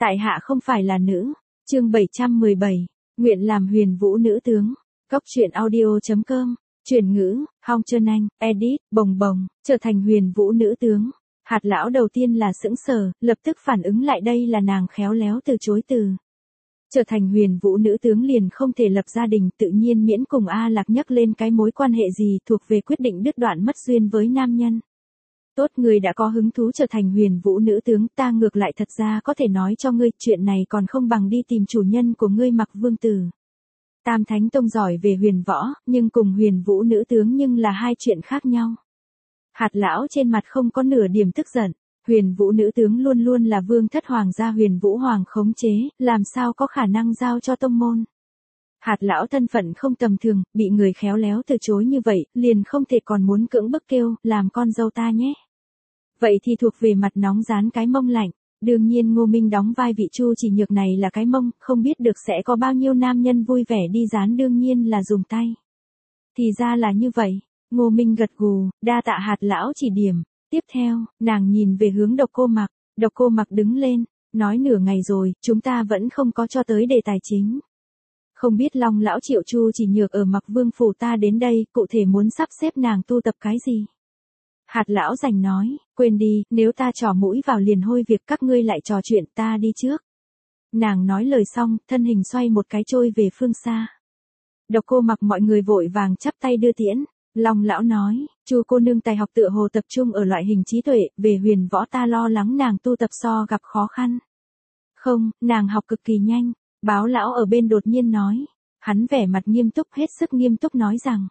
Tại hạ không phải là nữ. Chương 717. Nguyện làm huyền vũ nữ tướng. Cốc truyện audio.com. Chuyển ngữ, Hong Trơn Anh, edit, bồng bồng, trở thành huyền vũ nữ tướng. Hạt lão đầu tiên là sững sờ, lập tức phản ứng lại đây là nàng khéo léo từ chối từ. Trở thành huyền vũ nữ tướng liền không thể lập gia đình, tự nhiên miễn cùng A Lạc nhắc lên cái mối quan hệ gì thuộc về quyết định đứt đoạn mất duyên với nam nhân. Tốt, người đã có hứng thú trở thành huyền vũ nữ tướng, ta ngược lại thật ra có thể nói cho ngươi, chuyện này còn không bằng đi tìm chủ nhân của ngươi Mặc Vương Tử. Tam Thánh Tông giỏi về huyền võ, nhưng cùng huyền vũ nữ tướng nhưng là hai chuyện khác nhau. Hạt lão trên mặt không có nửa điểm tức giận, huyền vũ nữ tướng luôn luôn là vương thất hoàng gia huyền vũ hoàng khống chế, làm sao có khả năng giao cho tông môn. Hạt lão thân phận không tầm thường, bị người khéo léo từ chối như vậy, liền không thể còn muốn cưỡng bức kêu, làm con dâu ta nhé. Vậy thì thuộc về mặt nóng rán cái mông lạnh. Đương nhiên Ngô Minh đóng vai vị Chu Chỉ Nhược này là cái mông, không biết được sẽ có bao nhiêu nam nhân vui vẻ đi dán, đương nhiên là dùng tay. Thì ra là như vậy, Ngô Minh gật gù, đa tạ hạt lão chỉ điểm. Tiếp theo, nàng nhìn về hướng Độc Cô Mặc đứng lên, nói nửa ngày rồi, chúng ta vẫn không có cho tới đề tài chính. Không biết Long lão triệu Chu Chỉ Nhược ở Mặc Vương phủ ta đến đây, cụ thể muốn sắp xếp nàng tu tập cái gì? Hạt lão rành nói, quên đi, nếu ta trỏ mũi vào liền hôi việc, các ngươi lại trò chuyện, ta đi trước. Nàng nói lời xong, thân hình xoay một cái trôi về phương xa. Độc Cô Mặc mọi người vội vàng chắp tay đưa tiễn. Long lão nói, Chu cô nương tài học tựa hồ tập trung ở loại hình trí tuệ, về huyền võ ta lo lắng nàng tu tập so gặp khó khăn. Không, nàng học cực kỳ nhanh. Báo lão ở bên đột nhiên nói. Hắn vẻ mặt nghiêm túc, hết sức nghiêm túc nói rằng.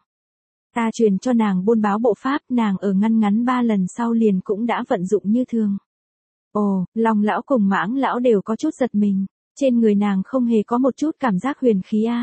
Ta truyền cho nàng buôn báo bộ pháp, nàng ở ngăn 3 lần sau liền cũng đã vận dụng như thường. Ồ, Long lão cùng Mãng lão đều có chút giật mình, trên người nàng không hề có một chút cảm giác huyền khí a.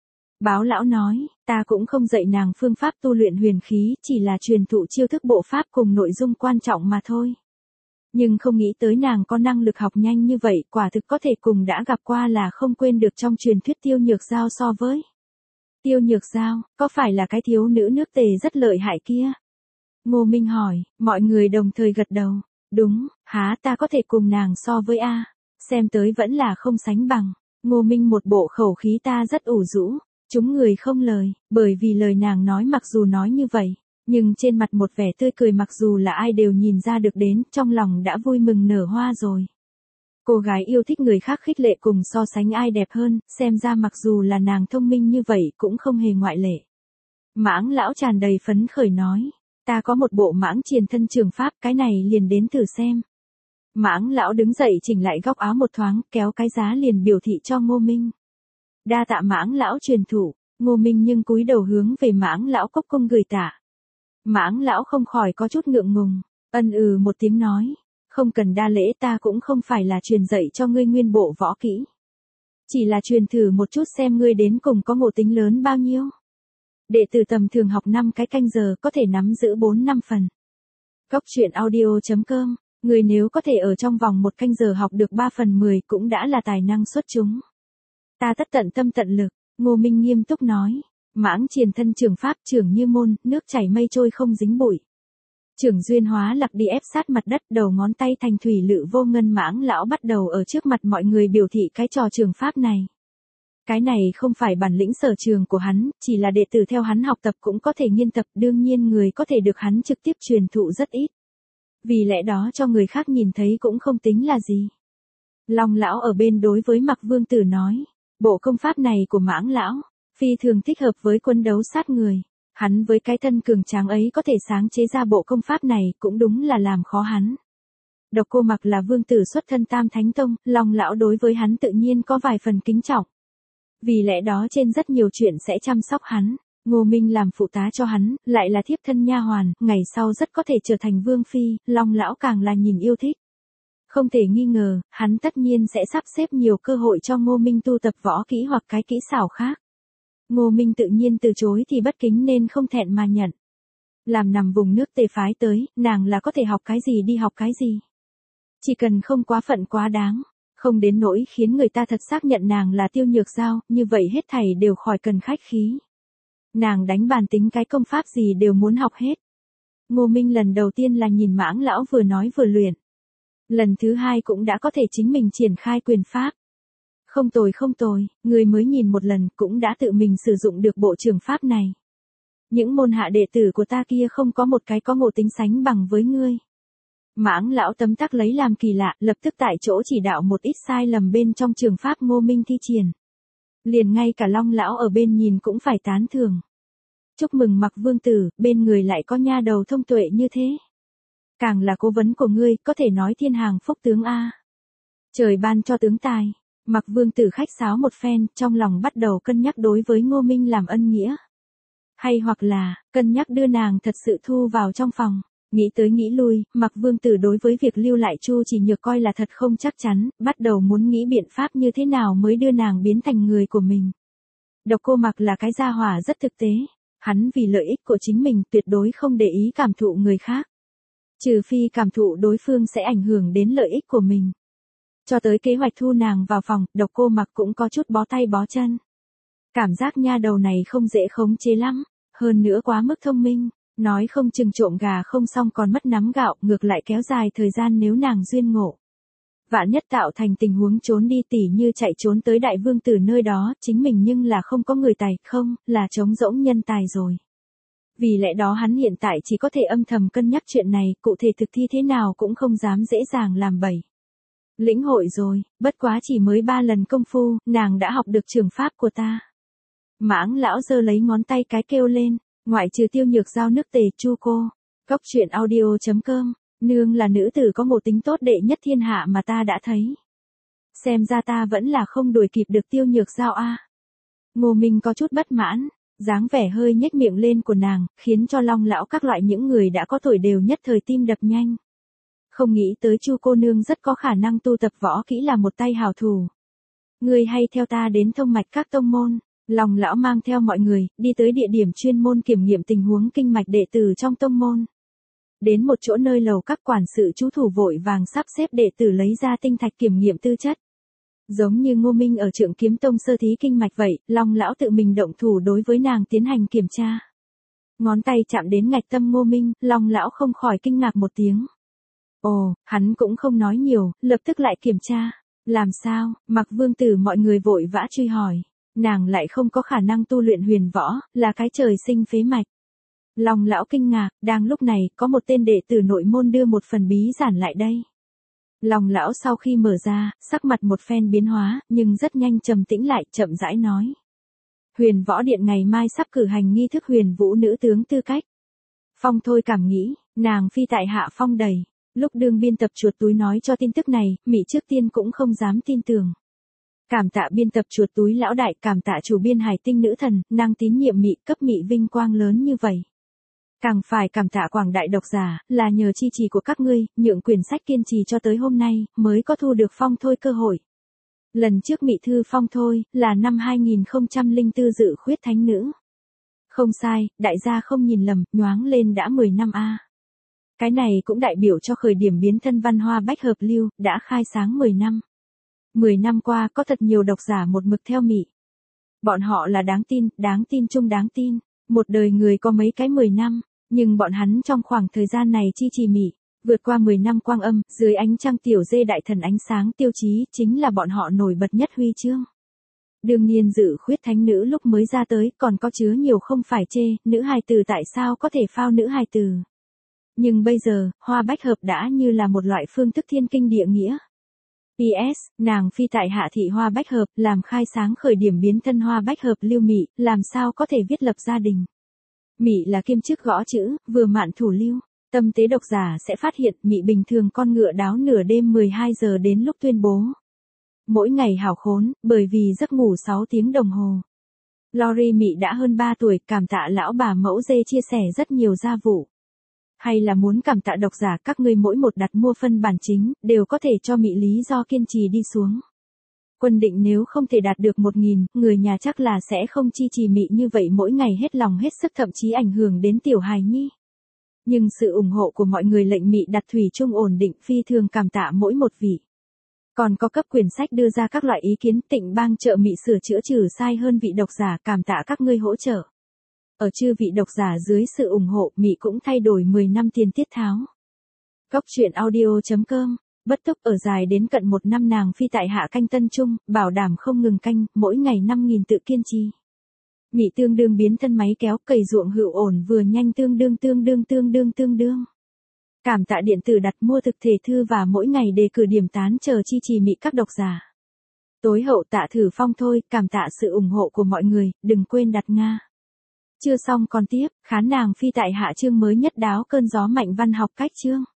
Báo lão nói, ta cũng không dạy nàng phương pháp tu luyện huyền khí, chỉ là truyền thụ chiêu thức bộ pháp cùng nội dung quan trọng mà thôi. Nhưng không nghĩ tới nàng có năng lực học nhanh như vậy, quả thực có thể cùng đã gặp qua là không quên được trong truyền thuyết Tiêu Nhược Giao so với. Tiêu Nhược Giao, có phải là cái thiếu nữ nước Tề rất lợi hại kia? Ngô Minh hỏi, mọi người đồng thời gật đầu. Đúng, há ta có thể cùng nàng so với a? Xem tới vẫn là không sánh bằng. Ngô Minh một bộ khẩu khí ta rất ủ rũ. Chúng người không lời, bởi vì lời nàng nói mặc dù nói như vậy, nhưng trên mặt một vẻ tươi cười mặc dù là ai đều nhìn ra được đến, trong lòng đã vui mừng nở hoa rồi. Cô gái yêu thích người khác khích lệ cùng so sánh ai đẹp hơn, xem ra mặc dù là nàng thông minh như vậy cũng không hề ngoại lệ. Mãng lão tràn đầy phấn khởi nói, ta có một bộ Mãng Triền Thân Trường Pháp, cái này liền đến thử xem. Mãng lão đứng dậy chỉnh lại góc áo một thoáng, kéo cái giá liền biểu thị cho Ngô Minh. Đa tạ Mãng lão truyền thụ. Ngô Minh nhưng cúi đầu hướng về Mãng lão cốc cung gửi tạ. Mãng lão không khỏi có chút ngượng ngùng, một tiếng nói. Không cần đa lễ, ta cũng không phải là truyền dạy cho ngươi nguyên bộ võ kỹ. Chỉ là truyền thử một chút xem ngươi đến cùng có ngộ tính lớn bao nhiêu. Đệ tử tầm thường học 5 cái canh giờ có thể nắm giữ 4-5 phần. Cốc truyện audio.com, người nếu có thể ở trong vòng 1 canh giờ học được 3/10 cũng đã là tài năng xuất chúng. Ta tất tận tâm tận lực, Ngô Minh nghiêm túc nói. Mãng Triền Thân Trường Pháp, trưởng như môn, nước chảy mây trôi không dính bụi. Trưởng duyên hóa lạc đi ép sát mặt đất, đầu ngón tay thành thủy lự vô ngân. Mãng lão bắt đầu ở trước mặt mọi người biểu thị cái trò trường pháp này. Cái này không phải bản lĩnh sở trường của hắn, chỉ là đệ tử theo hắn học tập cũng có thể nghiên tập, đương nhiên người có thể được hắn trực tiếp truyền thụ rất ít. Vì lẽ đó cho người khác nhìn thấy cũng không tính là gì. Long lão ở bên đối với Mặc Vương Tử nói, bộ công pháp này của Mãng lão, phi thường thích hợp với quân đấu sát người. Hắn với cái thân cường tráng ấy có thể sáng chế ra bộ công pháp này cũng đúng là làm khó hắn. Độc Cô Mặc là vương tử xuất thân Tam Thánh Tông, Long lão đối với hắn tự nhiên có vài phần kính trọng. Vì lẽ đó trên rất nhiều chuyện sẽ chăm sóc hắn. Ngô Minh làm phụ tá cho hắn, lại là thiếp thân nha hoàn, ngày sau rất có thể trở thành vương phi, Long lão càng là nhìn yêu thích. Không thể nghi ngờ, hắn tất nhiên sẽ sắp xếp nhiều cơ hội cho Ngô Minh tu tập võ kỹ hoặc cái kỹ xảo khác. Ngô Minh tự nhiên từ chối thì bất kính nên không thẹn mà nhận. Làm nằm vùng nước Tề phái tới, nàng là có thể học cái gì đi học cái gì. Chỉ cần không quá phận quá đáng, không đến nỗi khiến người ta thật xác nhận nàng là Tiêu Nhược Giao, như vậy hết thảy đều khỏi cần khách khí. Nàng đánh bàn tính cái công pháp gì đều muốn học hết. Ngô Minh lần đầu tiên là nhìn Mãng lão vừa nói vừa luyện. Lần thứ hai cũng đã có thể chính mình triển khai quyền pháp. Không tồi, người mới nhìn một lần cũng đã tự mình sử dụng được bộ trường pháp này. Những môn hạ đệ tử của ta kia không có một cái có ngộ tính sánh bằng với ngươi. Mãng lão tấm tắc lấy làm kỳ lạ, lập tức tại chỗ chỉ đạo một ít sai lầm bên trong trường pháp Ngô Minh thi triển. Liền ngay cả Long lão ở bên nhìn cũng phải tán thưởng. Chúc mừng Mặc Vương tử, bên người lại có nha đầu thông tuệ như thế. Càng là cố vấn của ngươi, có thể nói thiên hàng phúc tướng a. Trời ban cho tướng tài. Mặc Vương tử khách sáo một phen, trong lòng bắt đầu cân nhắc đối với Ngô Minh làm ân nghĩa. Hay hoặc là, cân nhắc đưa nàng thật sự thu vào trong phòng. Nghĩ tới nghĩ lui, Mặc Vương tử đối với việc lưu lại Chu Chỉ Nhược coi là thật không chắc chắn, bắt đầu muốn nghĩ biện pháp như thế nào mới đưa nàng biến thành người của mình. Độc Cô Mặc là cái gia hỏa rất thực tế, hắn vì lợi ích của chính mình tuyệt đối không để ý cảm thụ người khác. Trừ phi cảm thụ đối phương sẽ ảnh hưởng đến lợi ích của mình. Cho tới kế hoạch thu nàng vào phòng, Độc Cô Mặc cũng có chút bó tay bó chân. Cảm giác nha đầu này không dễ khống chế lắm, hơn nữa quá mức thông minh. Nói không chừng trộm gà không xong còn mất nắm gạo, ngược lại kéo dài thời gian nếu nàng duyên ngộ. Vạn nhất tạo thành tình huống trốn đi tỉ như chạy trốn tới đại vương tử nơi đó, chính mình nhưng là không có người tài, không, là trống rỗng nhân tài rồi. Vì lẽ đó hắn hiện tại chỉ có thể âm thầm cân nhắc chuyện này, cụ thể thực thi thế nào cũng không dám dễ dàng làm bậy. Lĩnh hội rồi, bất quá chỉ mới 3 lần công phu, nàng đã học được trường pháp của ta. Mãng lão giơ lấy ngón tay cái kêu lên. Ngoại trừ Tiêu Nhược Giao nước tề Chu cô. Cốc truyện audio.com. Nương là nữ tử có ngộ tính tốt đệ nhất thiên hạ mà ta đã thấy. Xem ra ta vẫn là không đuổi kịp được Tiêu Nhược Giao a. Ngô Minh có chút bất mãn, dáng vẻ hơi nhếch miệng lên của nàng, khiến cho Long lão các loại những người đã có tuổi đều nhất thời tim đập nhanh. Không nghĩ tới Chu cô nương rất có khả năng tu tập võ kỹ là một tay hảo thủ. Ngươi hay theo ta đến thông mạch các tông môn. Long lão mang theo mọi người, đi tới địa điểm chuyên môn kiểm nghiệm tình huống kinh mạch đệ tử trong tông môn. Đến một chỗ nơi lầu các quản sự chú thủ vội vàng sắp xếp đệ tử lấy ra tinh thạch kiểm nghiệm tư chất. Giống như Ngô Minh ở Trượng Kiếm Tông sơ thí kinh mạch vậy, Long lão tự mình động thủ đối với nàng tiến hành kiểm tra. Ngón tay chạm đến ngạch tâm Ngô Minh, Long lão không khỏi kinh ngạc một tiếng. Ồ, hắn cũng không nói nhiều, lập tức lại kiểm tra. Làm sao? Mặc Vương tử mọi người vội vã truy hỏi. Nàng lại không có khả năng tu luyện huyền võ, là cái trời sinh phế mạch. Long lão kinh ngạc, đang lúc này, có một tên đệ tử nội môn đưa một phần bí giản lại đây. Long lão sau khi mở ra, sắc mặt một phen biến hóa, nhưng rất nhanh trầm tĩnh lại, chậm rãi nói. Huyền võ điện ngày mai sắp cử hành nghi thức huyền vũ nữ tướng tư cách. Phong thôi cảm nghĩ, nàng phi tại hạ phong đầy. Lúc đương biên tập chuột túi nói cho tin tức này, Mị trước tiên cũng không dám tin tưởng. Cảm tạ biên tập chuột túi lão đại, cảm tạ chủ biên Hải Tinh nữ thần, năng tín nhiệm Mị, cấp Mị vinh quang lớn như vậy. Càng phải cảm tạ quảng đại độc giả, là nhờ chi trì của các ngươi, nhượng quyển sách kiên trì cho tới hôm nay, mới có thu được phong thôi cơ hội. Lần trước Mị thư phong thôi, là năm 2004 dự khuyết thánh nữ. Không sai, đại gia không nhìn lầm, nhoáng lên đã 10 năm a. Cái này cũng đại biểu cho khởi điểm biến thân văn hoa bách hợp lưu, đã khai sáng 10 năm. 10 năm qua có thật nhiều độc giả một mực theo Mị. Bọn họ là đáng tin chung đáng tin. Một đời người có mấy cái 10 năm, nhưng bọn hắn trong khoảng thời gian này chi trì Mị, vượt qua 10 năm quang âm, dưới ánh trăng tiểu dê đại thần ánh sáng tiêu chí, chính là bọn họ nổi bật nhất huy chương. Đương nhiên dự khuyết thánh nữ lúc mới ra tới, còn có chứa nhiều không phải chê, nữ hài tử tại sao có thể phao nữ hài tử. Nhưng bây giờ, hoa bách hợp đã như là một loại phương thức thiên kinh địa nghĩa. PS, nàng phi tại hạ thị hoa bách hợp, làm khai sáng khởi điểm biến thân hoa bách hợp lưu Mị, làm sao có thể viết lập gia đình. Mị là kiêm chức gõ chữ, vừa mạn thủ lưu. Tâm tế độc giả sẽ phát hiện Mị bình thường con ngựa đáo nửa đêm 12 giờ đến lúc tuyên bố. Mỗi ngày hảo khốn, bởi vì giấc ngủ 6 tiếng đồng hồ. Lori Mị đã hơn 3 tuổi, cảm tạ lão bà mẫu dê chia sẻ rất nhiều gia vụ. Hay là muốn cảm tạ độc giả các ngươi mỗi một đặt mua phân bản chính, đều có thể cho Mị lý do kiên trì đi xuống. Quân định nếu không thể đạt được 1.000, người nhà chắc là sẽ không chi trì Mị như vậy mỗi ngày hết lòng hết sức, thậm chí ảnh hưởng đến tiểu hài nhi. Nhưng sự ủng hộ của mọi người lệnh Mị đặt thủy chung ổn định, phi thường cảm tạ mỗi một vị. Còn có cấp quyển sách đưa ra các loại ý kiến, Tịnh Bang trợ Mị sửa chữa trừ sai hơn vị độc giả, cảm tạ các ngươi hỗ trợ. Ở chư vị độc giả dưới sự ủng hộ, Mị cũng thay đổi 10 năm tiền tiết tháo. Cốc truyện audio.com Bất túc ở dài đến cận 1 năm nàng phi tại hạ canh tân trung, bảo đảm không ngừng canh, mỗi ngày 5.000 tự kiên trì. Mị tương đương biến thân máy kéo, cày ruộng hữu ổn vừa nhanh tương đương. Cảm tạ điện tử đặt mua thực thể thư và mỗi ngày đề cử điểm tán chờ chi trì mị các độc giả. Tối hậu tạ thử phong thôi, cảm tạ sự ủng hộ của mọi người, đừng quên đặt Nga. Chưa xong còn tiếp, khán nàng phi tại hạ chương mới nhất đáo cơn gió mạnh văn học cách chương.